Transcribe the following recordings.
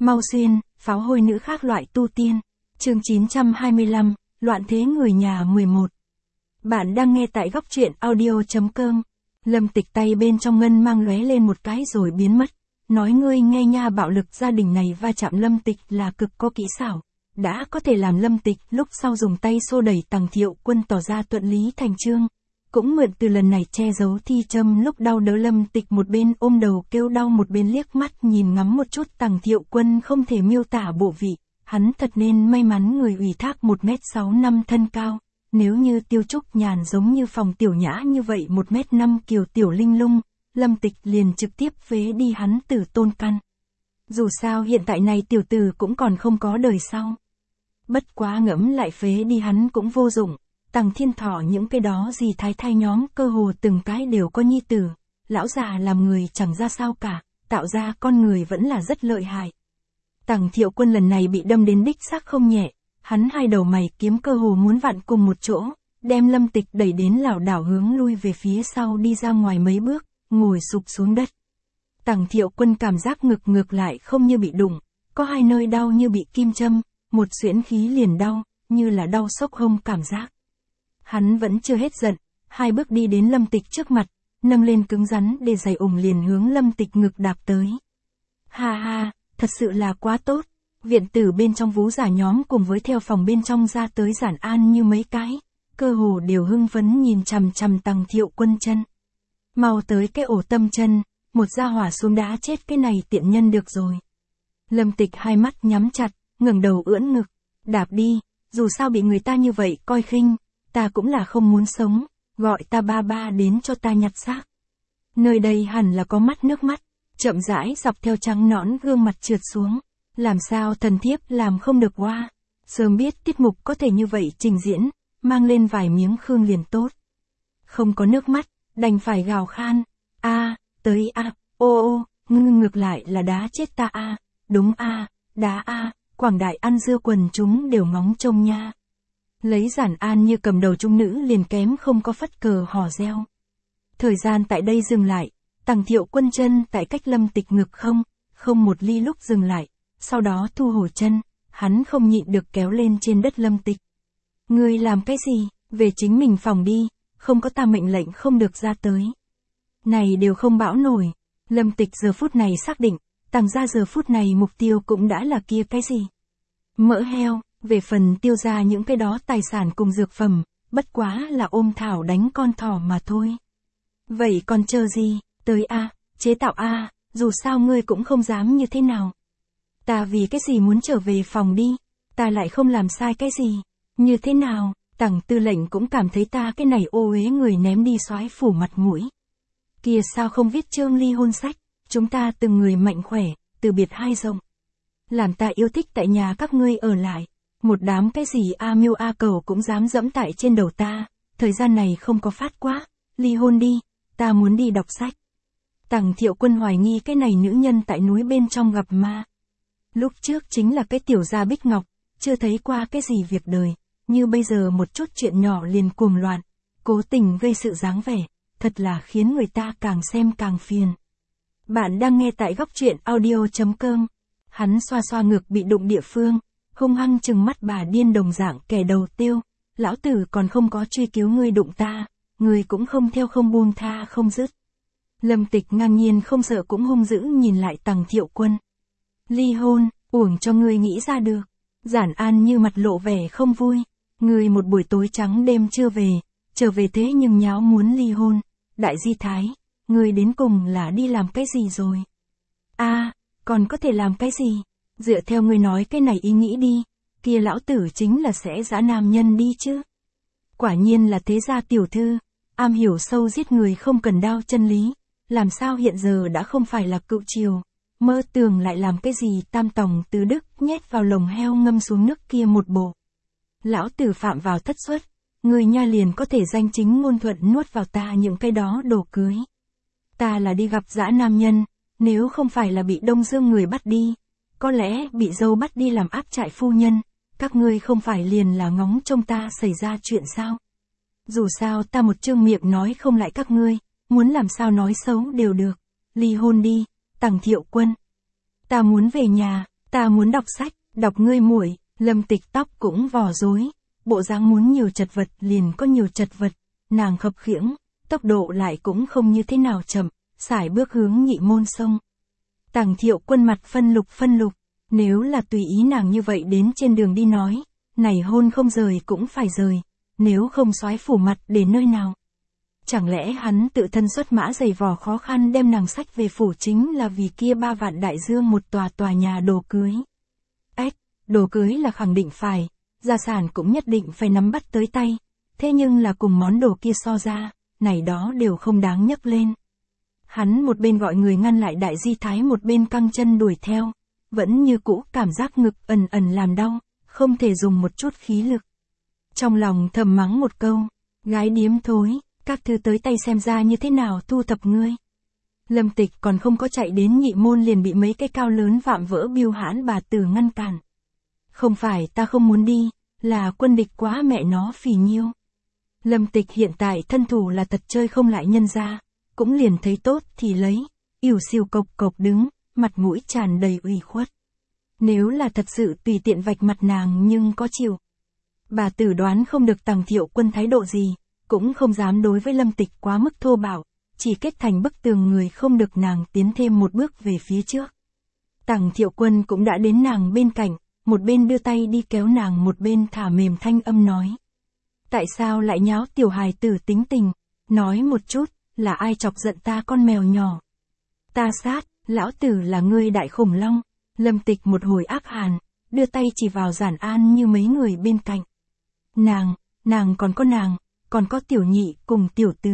Mau xuyên, pháo hôi nữ khác loại tu tiên. Chương 925, Loạn thế người nhà 11. Bạn đang nghe tại góc truyện audio.com. Lâm Tịch tay bên trong ngân mang lóe lên một cái rồi biến mất. Nói ngươi nghe nha, bạo lực gia đình này va chạm Lâm Tịch là cực có kỹ xảo. Đã có thể làm Lâm Tịch lúc sau dùng tay xô đẩy Tằng Thiệu Quân tỏ ra thuận lý thành chương. Cũng mượn từ lần này che giấu thi châm lúc đau đớn, Lâm Tịch một bên ôm đầu kêu đau một bên liếc mắt nhìn ngắm một chút Tằng Thiệu Quân, không thể miêu tả bộ vị. Hắn thật nên may mắn người ủy thác 1m65 thân cao. Nếu như Tiêu Trúc Nhàn giống như Phòng Tiểu Nhã như vậy 1m5 kiều tiểu linh lung, Lâm Tịch liền trực tiếp phế đi hắn tử tôn căn. Dù sao hiện tại này tiểu tử cũng còn không có đời sau. Bất quá ngẫm lại phế đi hắn cũng vô dụng. Tằng Thiên Thọ những cái đó gì thái thai nhóm cơ hồ từng cái đều có nhi tử. Lão già làm người chẳng ra sao cả, tạo ra con người vẫn là rất lợi hại. Tằng Thiệu Quân lần này bị đâm đến đích xác không nhẹ. Hắn hai đầu mày kiếm cơ hồ muốn vặn cùng một chỗ, đem Lâm Tịch đẩy đến lảo đảo hướng lui về phía sau đi ra ngoài mấy bước, ngồi sụp xuống đất. Tằng Thiệu Quân cảm giác ngực lại không như bị đụng, có hai nơi đau như bị kim châm, một xuyễn khí liền đau, như là đau sốc hông cảm giác. Hắn vẫn chưa hết giận, hai bước đi đến Lâm Tịch trước mặt, nâng lên cứng rắn để giày ủng liền hướng Lâm Tịch ngực đạp tới. Ha ha, thật sự là quá tốt. Viện tử bên trong vú giả nhóm cùng với theo phòng bên trong ra tới Giản An như mấy cái, cơ hồ đều hưng phấn nhìn chằm chằm Tằng Thiệu Quân chân. Mau tới cái ổ tâm chân, một gia hỏa xuống đá chết cái này tiện nhân được rồi. Lâm Tịch hai mắt nhắm chặt, ngẩng đầu ưỡn ngực, đạp đi, dù sao bị người ta như vậy coi khinh, ta cũng là không muốn sống, gọi ta ba ba đến cho ta nhặt xác. Nơi đây hẳn là có mắt nước mắt, chậm rãi dọc theo trắng nõn gương mặt trượt xuống. Làm sao thần thiếp làm không được oa, sớm biết tiết mục có thể như vậy trình diễn, mang lên vài miếng khương liền tốt. Không có nước mắt, đành phải gào khan, tới ô, ngược lại là đá chết ta đúng đá Quảng Đại ăn dưa quần chúng đều ngóng trông nha. Lấy Giản An như cầm đầu trung nữ liền kém không có phất cờ hò reo. Thời gian tại đây dừng lại, Tằng Thiệu Quân chân tại cách Lâm Tịch ngực không một ly lúc dừng lại. Sau đó thu hồi chân, hắn không nhịn được kéo lên trên đất Lâm Tịch. Ngươi làm cái gì, về chính mình phòng đi, không có ta mệnh lệnh không được ra tới. Này đều không bão nổi, Lâm Tịch giờ phút này xác định, Tằng gia giờ phút này mục tiêu cũng đã là kia cái gì. Mỡ heo, về phần Tiêu gia những cái đó tài sản cùng dược phẩm, bất quá là ôm thảo đánh con thỏ mà thôi. Vậy còn chờ gì, tới chế tạo dù sao ngươi cũng không dám như thế nào. Ta vì cái gì muốn trở về phòng đi, ta lại không làm sai cái gì, như thế nào, Tằng tư lệnh cũng cảm thấy ta cái này ô uế người ném đi soái phủ mặt mũi. Kia sao không viết chương ly hôn sách, chúng ta từng người mạnh khỏe, từ biệt hai rộng. Làm ta yêu thích tại nhà các ngươi ở lại, một đám cái gì miêu cầu cũng dám dẫm tại trên đầu ta, thời gian này không có phát quá, ly hôn đi, ta muốn đi đọc sách. Tằng Thiệu Quân hoài nghi cái này nữ nhân tại núi bên trong gặp ma. Lúc trước chính là cái tiểu gia Bích Ngọc, chưa thấy qua cái gì việc đời, như bây giờ một chút chuyện nhỏ liền cuồng loạn, cố tình gây sự dáng vẻ, thật là khiến người ta càng xem càng phiền. Bạn đang nghe tại góc truyện audio.com. Hắn xoa xoa ngực bị đụng địa phương, hung hăng trừng mắt bà điên đồng dạng kẻ đầu tiêu, lão tử còn không có truy cứu ngươi đụng ta, ngươi cũng không theo không buông tha không dứt. Lâm Tịch ngang nhiên không sợ cũng hung dữ nhìn lại Tằng Thiệu Quân. Ly hôn, uổng cho ngươi nghĩ ra được. Giản An như mặt lộ vẻ không vui. Ngươi một buổi tối trắng đêm chưa về, trở về thế nhưng nháo muốn ly hôn. Đại Di Thái, ngươi đến cùng là đi làm cái gì rồi? Còn có thể làm cái gì? Dựa theo ngươi nói cái này ý nghĩ đi, kia lão tử chính là sẽ dã nam nhân đi chứ. Quả nhiên là thế gia tiểu thư, am hiểu sâu giết người không cần đao chân lý, làm sao hiện giờ đã không phải là cựu triều. Mơ tưởng lại làm cái gì tam tòng tứ đức nhét vào lồng heo ngâm xuống nước kia một bộ. Lão tử phạm vào thất xuất, người nha liền có thể danh chính ngôn thuận nuốt vào ta những cái đó đồ cưới. Ta là đi gặp dã nam nhân, nếu không phải là bị Đông Dương người bắt đi, có lẽ bị dâu bắt đi làm áp trại phu nhân, các ngươi không phải liền là ngóng trông ta xảy ra chuyện sao. Dù sao ta một chương miệng nói không lại các ngươi, muốn làm sao nói xấu đều được, ly hôn đi, Tằng Thiệu Quân. Ta muốn về nhà, Ta muốn đọc sách, đọc ngươi muội. Lâm Tịch tóc cũng vò rối, bộ dáng muốn nhiều chật vật liền có nhiều chật vật, nàng khập khiễng, tốc độ lại cũng không như thế nào chậm, sải bước hướng Nhị Môn Sông. Tằng Thiệu Quân mặt phân lục, nếu là tùy ý nàng như vậy đến trên đường đi nói, này hôn không rời cũng phải rời, nếu không soái phủ mặt để nơi nào. Chẳng lẽ hắn tự thân xuất mã giày vò khó khăn đem nàng sách về phủ chính là vì kia 3 vạn đại dương một tòa nhà đồ cưới. Đồ cưới là khẳng định phải, gia sản cũng nhất định phải nắm bắt tới tay, thế nhưng là cùng món đồ kia so ra, này đó đều không đáng nhắc lên. Hắn một bên gọi người ngăn lại Đại Di Thái, một bên căng chân đuổi theo, vẫn như cũ cảm giác ngực ẩn ẩn làm đau, không thể dùng một chút khí lực. Trong lòng thầm mắng một câu, gái điếm thối, các thư tới tay xem ra như thế nào thu thập ngươi. Lâm Tịch còn không có chạy đến Nhị Môn liền bị mấy cái cao lớn vạm vỡ biêu hãn bà tử ngăn cản. Không phải ta không muốn đi, là quân địch quá mẹ nó phì nhiêu. Lâm Tịch hiện tại thân thủ là thật chơi không lại nhân ra, cũng liền thấy tốt thì lấy, ỉu xìu cộc đứng, mặt mũi tràn đầy ủy khuất. Nếu là thật sự tùy tiện vạch mặt nàng nhưng có chịu. Bà tử đoán không được Tằng Thiệu Quân thái độ gì, cũng không dám đối với Lâm Tịch quá mức thô bạo, chỉ kết thành bức tường người không được nàng tiến thêm một bước về phía trước. Tằng Thiệu Quân cũng đã đến nàng bên cạnh, một bên đưa tay đi kéo nàng một bên thả mềm thanh âm nói. Tại sao lại nháo tiểu hài tử tính tình, nói một chút, là ai chọc giận ta con mèo nhỏ. Ta sát, lão tử là ngươi đại khủng long. Lâm Tịch một hồi ác hàn, đưa tay chỉ vào Giản An như mấy người bên cạnh. Nàng còn có tiểu nhị cùng tiểu tứ.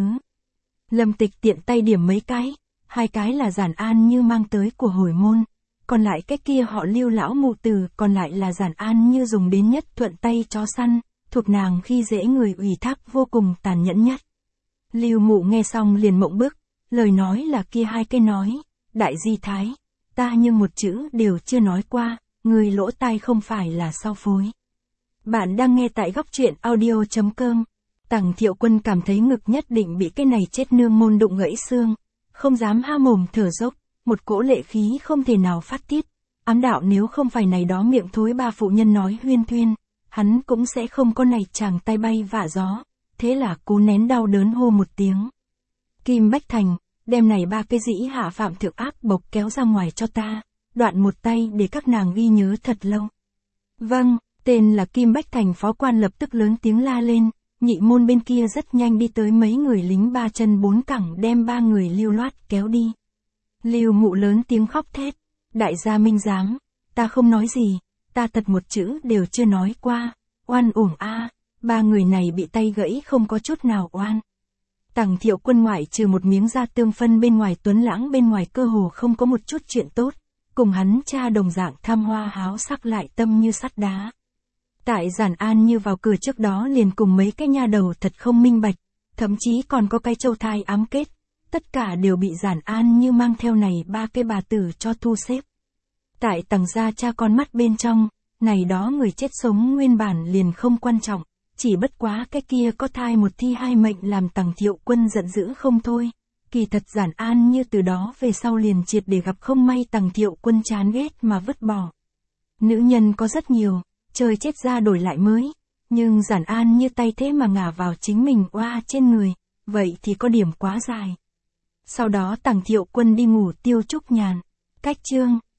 Lâm Tịch tiện tay điểm mấy cái, 2 cái là Giản An như mang tới của hồi môn. Còn lại cái kia họ Lưu lão mụ tử, còn lại là Giản An như dùng đến nhất thuận tay chó săn, thuộc nàng khi dễ người ủy thác vô cùng tàn nhẫn nhất. Lưu mụ nghe xong liền mộng bức, lời nói là kia 2 cái nói, Đại Di Thái, ta nhưng một chữ đều chưa nói qua, người lỗ tai không phải là sau phối. Bạn đang nghe tại góc truyện audio.com. Tằng Thiệu Quân cảm thấy ngực nhất định bị cái này chết nương môn đụng gãy xương, không dám ha mồm thở dốc. Một cỗ lệ khí không thể nào phát tiết, ám đạo nếu không phải này đó miệng thối 3 phụ nhân nói huyên thuyên, hắn cũng sẽ không có này chàng tay bay vạ gió, thế là cố nén đau đớn hô một tiếng. Kim Bách Thành, đem này 3 cái dĩ hạ phạm thượng ác bộc kéo ra ngoài cho ta, đoạn một tay để các nàng ghi nhớ thật lâu. Vâng, tên là Kim Bách Thành phó quan lập tức lớn tiếng la lên, Nhị Môn bên kia rất nhanh đi tới mấy người lính 3 chân 4 cẳng đem 3 người lưu loát kéo đi. Lưu mụ lớn tiếng khóc thét, đại gia minh giám, ta không nói gì, ta thật một chữ đều chưa nói qua, oan uổng a, 3 người này bị tay gãy không có chút nào oan. Tằng Thiệu Quân ngoại trừ một miếng da tương phân bên ngoài tuấn lãng bên ngoài cơ hồ không có một chút chuyện tốt, cùng hắn cha đồng dạng tham hoa háo sắc lại tâm như sắt đá. Tại Giản An như vào cửa trước đó liền cùng mấy cái nha đầu thật không minh bạch, thậm chí còn có cái châu thai ám kết. Tất cả đều bị Giản An như mang theo này 3 cái bà tử cho thu xếp. Tại Tằng gia cha con mắt bên trong, này đó người chết sống nguyên bản liền không quan trọng, chỉ bất quá cái kia có thai một thi 2 mệnh làm Tằng Thiệu Quân giận dữ không thôi. Kỳ thật Giản An như từ đó về sau liền triệt để gặp không may Tằng Thiệu Quân chán ghét mà vứt bỏ. Nữ nhân có rất nhiều, trời chết ra đổi lại mới, nhưng Giản An như tay thế mà ngả vào chính mình oa trên người, vậy thì có điểm quá dài. Sau đó Tằng Thiệu Quân đi ngủ Tiêu Trúc Nhàn. Cách chương